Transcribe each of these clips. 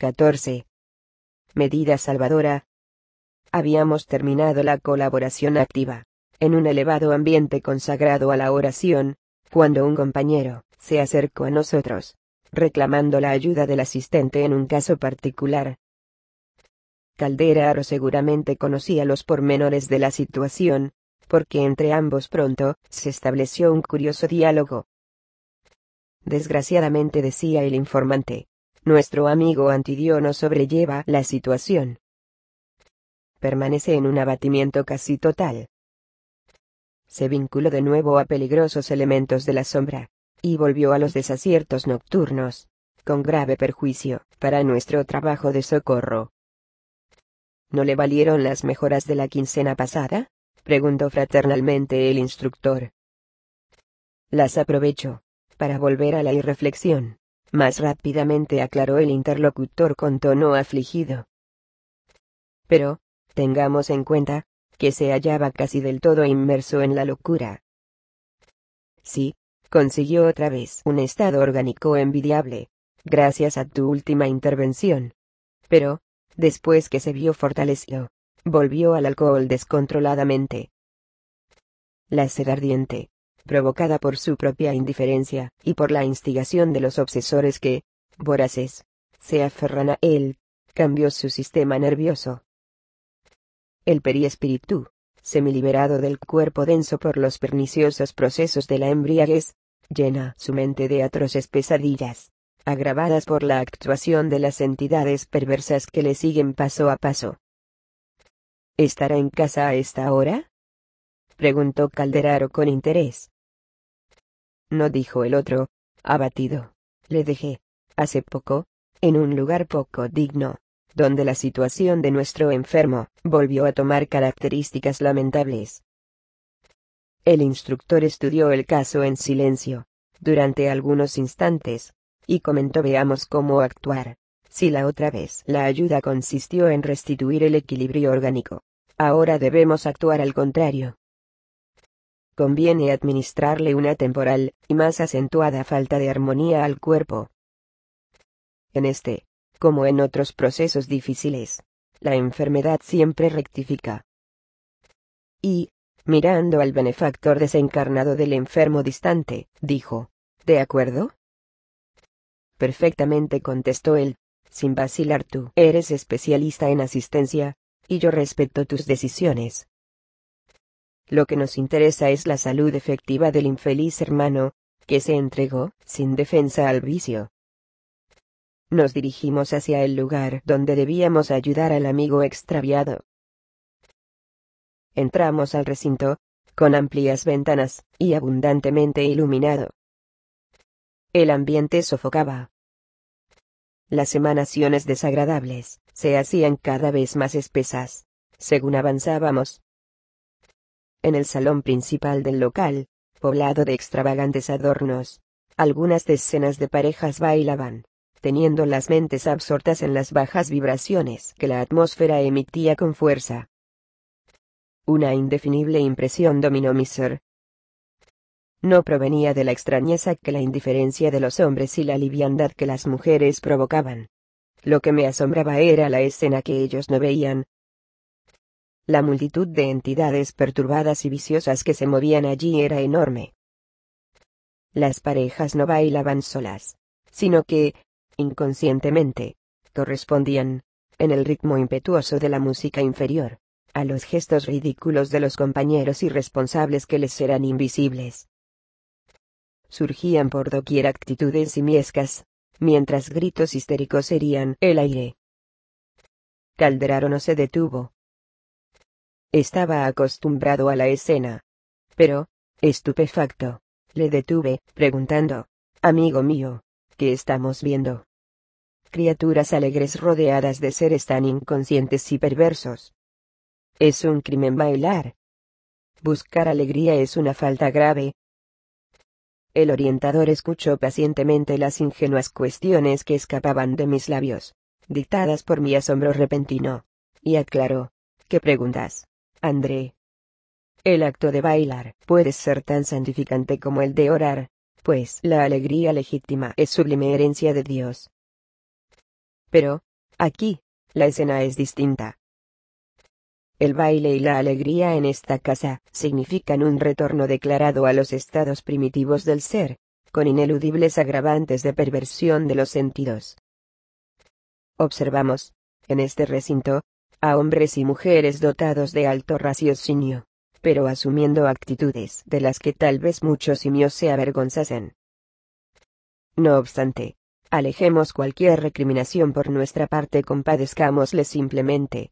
14. Medida salvadora. Habíamos terminado la colaboración activa, en un elevado ambiente consagrado a la oración, cuando un compañero se acercó a nosotros, reclamando la ayuda del asistente en un caso particular. Calderaro seguramente conocía los pormenores de la situación, porque entre ambos pronto se estableció un curioso diálogo. Desgraciadamente, decía el informante, nuestro amigo Antidio no sobrelleva la situación. Permanece en un abatimiento casi total. Se vinculó de nuevo a peligrosos elementos de la sombra, y volvió a los desaciertos nocturnos, con grave perjuicio para nuestro trabajo de socorro. ¿No le valieron las mejoras de la quincena pasada?, preguntó fraternalmente el instructor. Las aprovecho para volver a la irreflexión, más rápidamente aclaró el interlocutor con tono afligido. Pero, tengamos en cuenta, que se hallaba casi del todo inmerso en la locura. Sí, consiguió otra vez un estado orgánico envidiable, gracias a tu última intervención. Pero, después que se vio fortalecido, volvió al alcohol descontroladamente. La sed ardiente, provocada por su propia indiferencia, y por la instigación de los obsesores que, voraces, se aferran a él, cambió su sistema nervioso. El periespíritu, semiliberado del cuerpo denso por los perniciosos procesos de la embriaguez, llena su mente de atroces pesadillas, agravadas por la actuación de las entidades perversas que le siguen paso a paso. ¿Estará en casa a esta hora?, preguntó Calderaro con interés. No, dijo el otro, abatido. Le dejé, hace poco, en un lugar poco digno, donde la situación de nuestro enfermo volvió a tomar características lamentables. El instructor estudió el caso en silencio, durante algunos instantes, y comentó: veamos cómo actuar. Si la otra vez la ayuda consistió en restituir el equilibrio orgánico, ahora debemos actuar al contrario. Conviene administrarle una temporal y más acentuada falta de armonía al cuerpo. En este, como en otros procesos difíciles, la enfermedad siempre rectifica. Y, mirando al benefactor desencarnado del enfermo distante, dijo: ¿de acuerdo? Perfectamente, contestó él, sin vacilar. Tú eres especialista en asistencia, y yo respeto tus decisiones. Lo que nos interesa es la salud efectiva del infeliz hermano, que se entregó, sin defensa, al vicio. Nos dirigimos hacia el lugar donde debíamos ayudar al amigo extraviado. Entramos al recinto, con amplias ventanas, y abundantemente iluminado. El ambiente sofocaba. Las emanaciones desagradables se hacían cada vez más espesas, según avanzábamos. En el salón principal del local, poblado de extravagantes adornos, algunas decenas de parejas bailaban, teniendo las mentes absortas en las bajas vibraciones que la atmósfera emitía con fuerza. Una indefinible impresión dominó mi ser. No provenía de la extrañeza que la indiferencia de los hombres y la liviandad que las mujeres provocaban. Lo que me asombraba era la escena que ellos no veían. La multitud de entidades perturbadas y viciosas que se movían allí era enorme. Las parejas no bailaban solas, sino que, inconscientemente, correspondían, en el ritmo impetuoso de la música inferior, a los gestos ridículos de los compañeros irresponsables que les eran invisibles. Surgían por doquier actitudes simiescas, mientras gritos histéricos herían el aire. Calderaro no se detuvo. Estaba acostumbrado a la escena. Pero, estupefacto, le detuve, preguntando: amigo mío, ¿qué estamos viendo? Criaturas alegres rodeadas de seres tan inconscientes y perversos. Es un crimen bailar. Buscar alegría es una falta grave. El orientador escuchó pacientemente las ingenuas cuestiones que escapaban de mis labios, dictadas por mi asombro repentino, y aclaró: ¿qué preguntas, André? El acto de bailar puede ser tan santificante como el de orar, pues la alegría legítima es sublime herencia de Dios. Pero, Aquí, la escena es distinta. El baile y la alegría en esta casa significan un retorno declarado a los estados primitivos del ser, con ineludibles agravantes de perversión de los sentidos. Observamos, en este recinto, a hombres y mujeres dotados de alto raciocinio, pero asumiendo actitudes de las que tal vez muchos simios se avergonzasen. No obstante, alejemos cualquier recriminación por nuestra parte, compadezcámosles simplemente.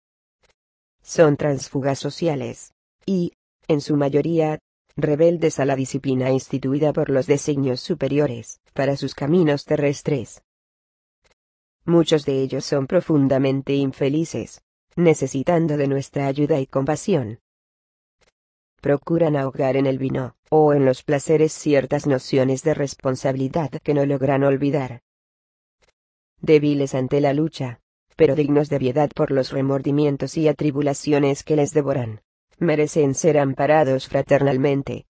Son tránsfugas sociales, y, en su mayoría, rebeldes a la disciplina instituida por los designios superiores para sus caminos terrestres. Muchos de ellos son profundamente infelices, necesitando de nuestra ayuda y compasión. Procuran ahogar en el vino, o en los placeres, ciertas nociones de responsabilidad que no logran olvidar. Débiles ante la lucha, pero dignos de piedad por los remordimientos y atribulaciones que les devoran, merecen ser amparados fraternalmente.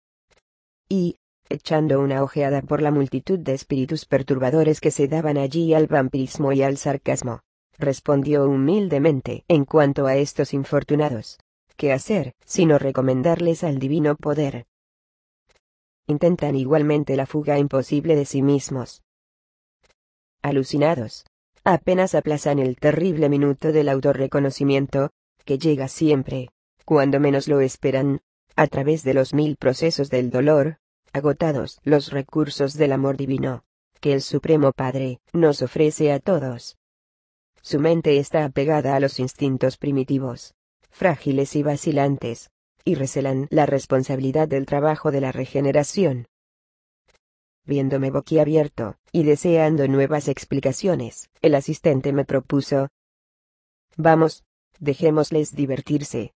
Y, echando una ojeada por la multitud de espíritus perturbadores que se daban allí al vampirismo y al sarcasmo, respondió humildemente: en cuanto a estos infortunados, ¿qué hacer, sino recomendarles al divino poder? Intentan igualmente la fuga imposible de sí mismos. Alucinados, apenas aplazan el terrible minuto del autorreconocimiento, que llega siempre, cuando menos lo esperan, a través de los 1000 procesos del dolor, agotados los recursos del amor divino, que el Supremo Padre nos ofrece a todos. Su mente está apegada a los instintos primitivos, frágiles y vacilantes, y recelan la responsabilidad del trabajo de la regeneración. Viéndome boquiabierto, y deseando nuevas explicaciones, el asistente me propuso: vamos, dejémosles divertirse.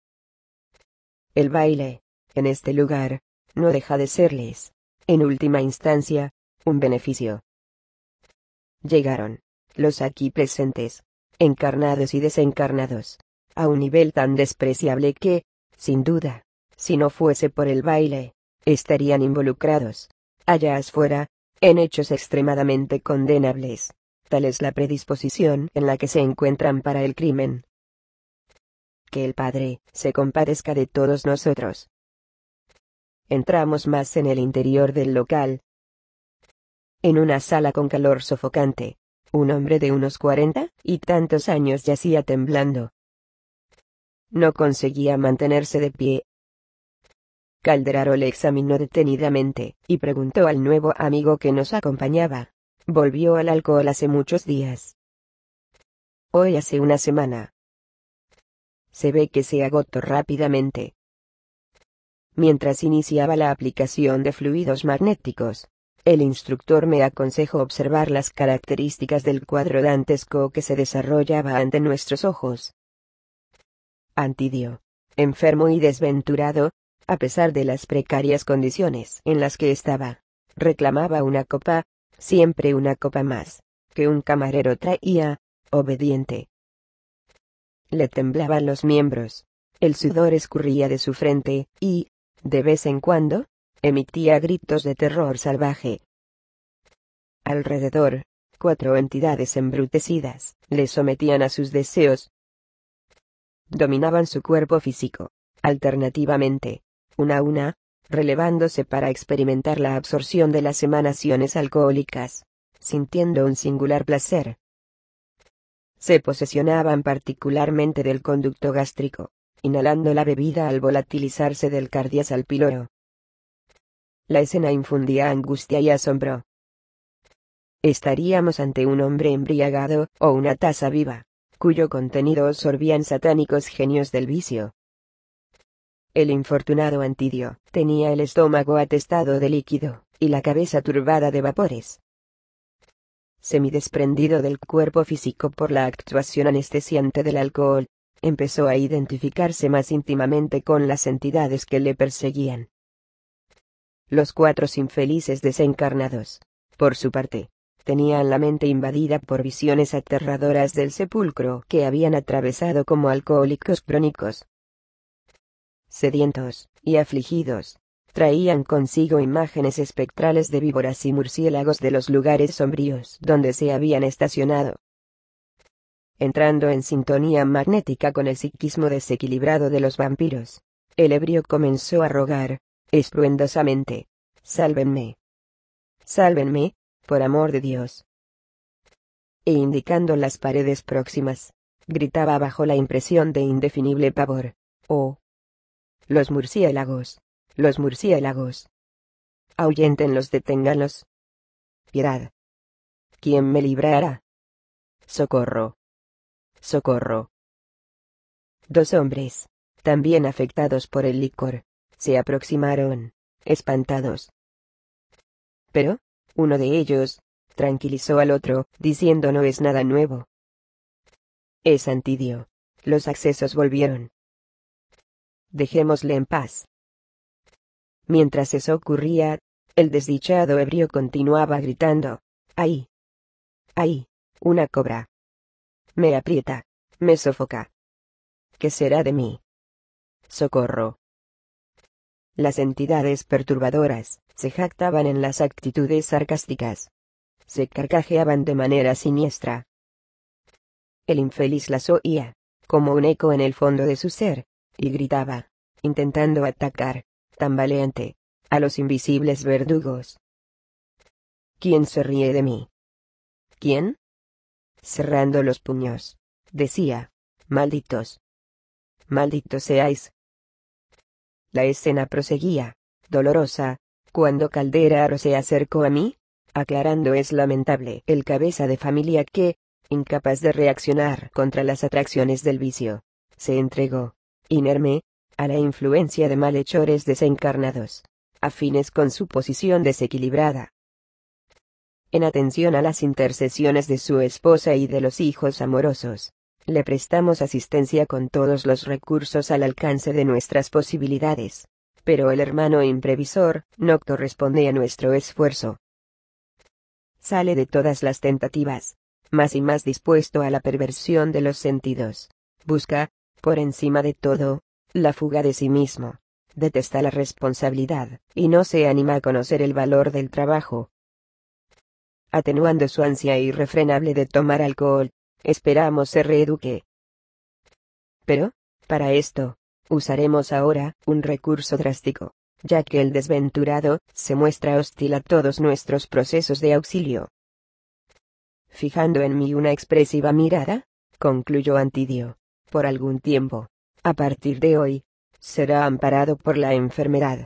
El baile, en este lugar, no deja de serles, en última instancia, un beneficio. Llegaron, los aquí presentes, encarnados y desencarnados, a un nivel tan despreciable que, sin duda, si no fuese por el baile, estarían involucrados, allá afuera, en hechos extremadamente condenables. Tal es la predisposición en la que se encuentran para el crimen. Que el Padre se compadezca de todos nosotros. Entramos más en el interior del local. En una sala con calor sofocante, un hombre de unos 40 y tantos años yacía temblando. No conseguía mantenerse de pie. Calderaro le examinó detenidamente, y preguntó al nuevo amigo que nos acompañaba: ¿volvió al alcohol hace muchos días? Hoy hace una semana. Se ve que se agotó rápidamente. Mientras iniciaba la aplicación de fluidos magnéticos, el instructor me aconsejó observar las características del cuadro dantesco que se desarrollaba ante nuestros ojos. Antidio, enfermo y desventurado, a pesar de las precarias condiciones en las que estaba, reclamaba una copa, siempre una copa más, que un camarero traía, obediente. Le temblaban los miembros, el sudor escurría de su frente, y, de vez en cuando, emitía gritos de terror salvaje. Alrededor, 4 entidades embrutecidas le sometían a sus deseos. Dominaban su cuerpo físico, alternativamente, una a una, relevándose para experimentar la absorción de las emanaciones alcohólicas, sintiendo un singular placer. Se posesionaban particularmente del conducto gástrico, inhalando la bebida al volatilizarse del cardias al píloro. La escena infundía angustia y asombro. Estaríamos ante un hombre embriagado, o una taza viva, cuyo contenido absorbían satánicos genios del vicio. El infortunado Antidio tenía el estómago atestado de líquido, y la cabeza turbada de vapores. Semidesprendido del cuerpo físico por la actuación anestesiante del alcohol, empezó a identificarse más íntimamente con las entidades que le perseguían. Los 4 infelices desencarnados, por su parte, tenían la mente invadida por visiones aterradoras del sepulcro que habían atravesado como alcohólicos crónicos. Sedientos y afligidos, traían consigo imágenes espectrales de víboras y murciélagos de los lugares sombríos donde se habían estacionado. entrando en sintonía magnética con el psiquismo desequilibrado de los vampiros. El ebrio comenzó a rogar, estruendosamente: «Sálvenme. Sálvenme, por amor de Dios». E indicando las paredes próximas, gritaba bajo la impresión de indefinible pavor: «¡Oh! Los murciélagos. Los murciélagos. Ahuyéntenlos, deténganlos. Piedad. ¿Quién me librará? Socorro. Socorro». Dos hombres, también afectados por el licor, se aproximaron, espantados. Pero, uno de ellos, tranquilizó al otro, diciendo: «No es nada nuevo. Es Antidio. Los accesos volvieron. Dejémosle en paz». Mientras eso ocurría, el desdichado ebrio continuaba gritando: «¡Ahí! ¡Ahí! Una cobra. Me aprieta, me sofoca. ¿Qué será de mí? Socorro». Las entidades perturbadoras se jactaban en las actitudes sarcásticas. Se carcajeaban de manera siniestra. El infeliz las oía, como un eco en el fondo de su ser, y gritaba, intentando atacar, tambaleante, a los invisibles verdugos. «¿Quién se ríe de mí? ¿Quién?». Cerrando los puños, decía: «Malditos. Malditos seáis». La escena proseguía, dolorosa, cuando Calderaro se acercó a mí, aclarando: «Es lamentable el cabeza de familia que, incapaz de reaccionar contra las atracciones del vicio, se entregó, inerme, a la influencia de malhechores desencarnados, afines con su posición desequilibrada. En atención a las intercesiones de su esposa y de los hijos amorosos, le prestamos asistencia con todos los recursos al alcance de nuestras posibilidades, pero el hermano imprevisor no corresponde a nuestro esfuerzo. Sale de todas las tentativas, más y más dispuesto a la perversión de los sentidos. Busca, por encima de todo, la fuga de sí mismo. Detesta la responsabilidad, y no se anima a conocer el valor del trabajo. Atenuando su ansia irrefrenable de tomar alcohol, esperamos se reeduque. Pero, para esto, usaremos ahora un recurso drástico, ya que el desventurado se muestra hostil a todos nuestros procesos de auxilio. Fijando en mí una expresiva mirada, concluyó Antidio: «Por algún tiempo, a partir de hoy, será amparado por la enfermedad.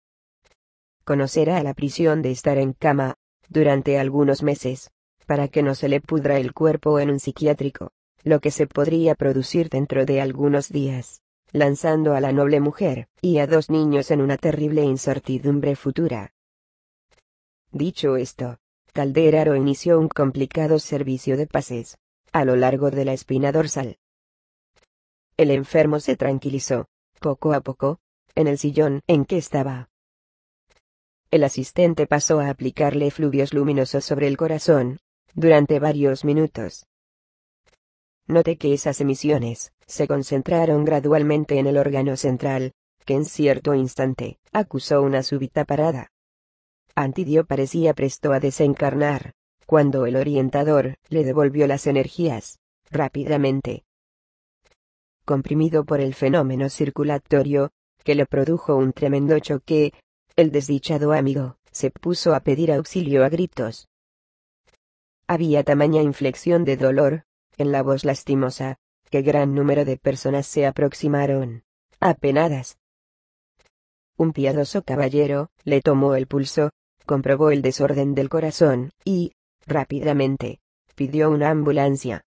Conocerá la prisión de estar en cama, durante algunos meses, para que no se le pudra el cuerpo en un psiquiátrico, lo que se podría producir dentro de algunos días, lanzando a la noble mujer y a 2 niños en una terrible incertidumbre futura». Dicho esto, Calderaro inició un complicado servicio de pases, a lo largo de la espina dorsal. El enfermo se tranquilizó, poco a poco, en el sillón en que estaba. El asistente pasó a aplicarle fluidos luminosos sobre el corazón, durante varios minutos. Noté que esas emisiones se concentraron gradualmente en el órgano central, que en cierto instante acusó una súbita parada. Antidio parecía presto a desencarnar, cuando el orientador le devolvió las energías, rápidamente. Comprimido por el fenómeno circulatorio, que le produjo un tremendo choque, el desdichado amigo se puso a pedir auxilio a gritos. Había tamaña inflexión de dolor en la voz lastimosa, que gran número de personas se aproximaron, apenadas. Un piadoso caballero le tomó el pulso, comprobó el desorden del corazón y, rápidamente, pidió una ambulancia.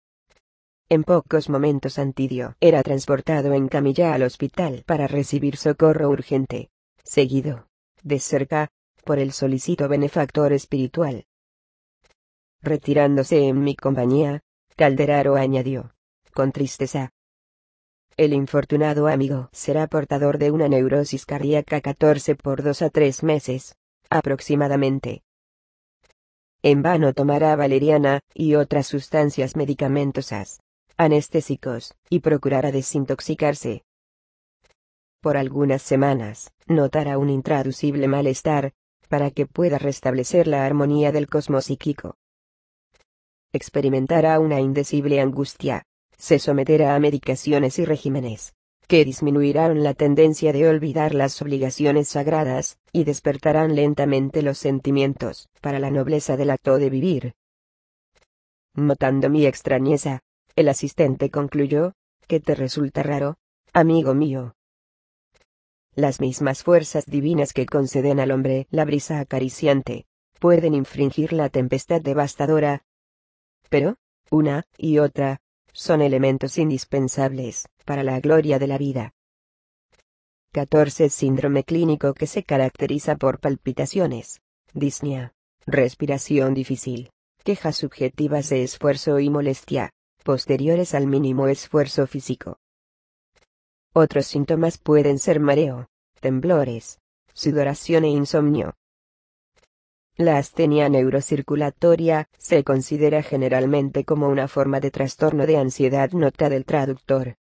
En pocos momentos Antidio era transportado en camilla al hospital para recibir socorro urgente, seguido, de cerca, por el solícito benefactor espiritual. Retirándose en mi compañía, Calderaro añadió, con tristeza: «El infortunado amigo será portador de una neurosis cardíaca 14 por 2 a 3 meses, aproximadamente. En vano tomará valeriana y otras sustancias medicamentosas, anestésicos, y procurará desintoxicarse. Por algunas semanas, notará un intraducible malestar, para que pueda restablecer la armonía del cosmos psíquico. experimentará una indecible angustia. Se someterá a medicaciones y regímenes que disminuirán la tendencia de olvidar las obligaciones sagradas, y despertarán lentamente los sentimientos para la nobleza del acto de vivir. Notando mi extrañeza, el asistente concluyó: ¿qué te resulta raro, amigo mío? Las mismas fuerzas divinas que conceden al hombre la brisa acariciante, pueden infringir la tempestad devastadora. Pero, una y otra, son elementos indispensables para la gloria de la vida. 14. Síndrome clínico que se caracteriza por palpitaciones, disnea, respiración difícil, quejas subjetivas de esfuerzo y molestia, posteriores al mínimo esfuerzo físico. Otros síntomas pueden ser mareo, temblores, sudoración e insomnio. La astenia neurocirculatoria se considera generalmente como una forma de trastorno de ansiedad. Nota del traductor.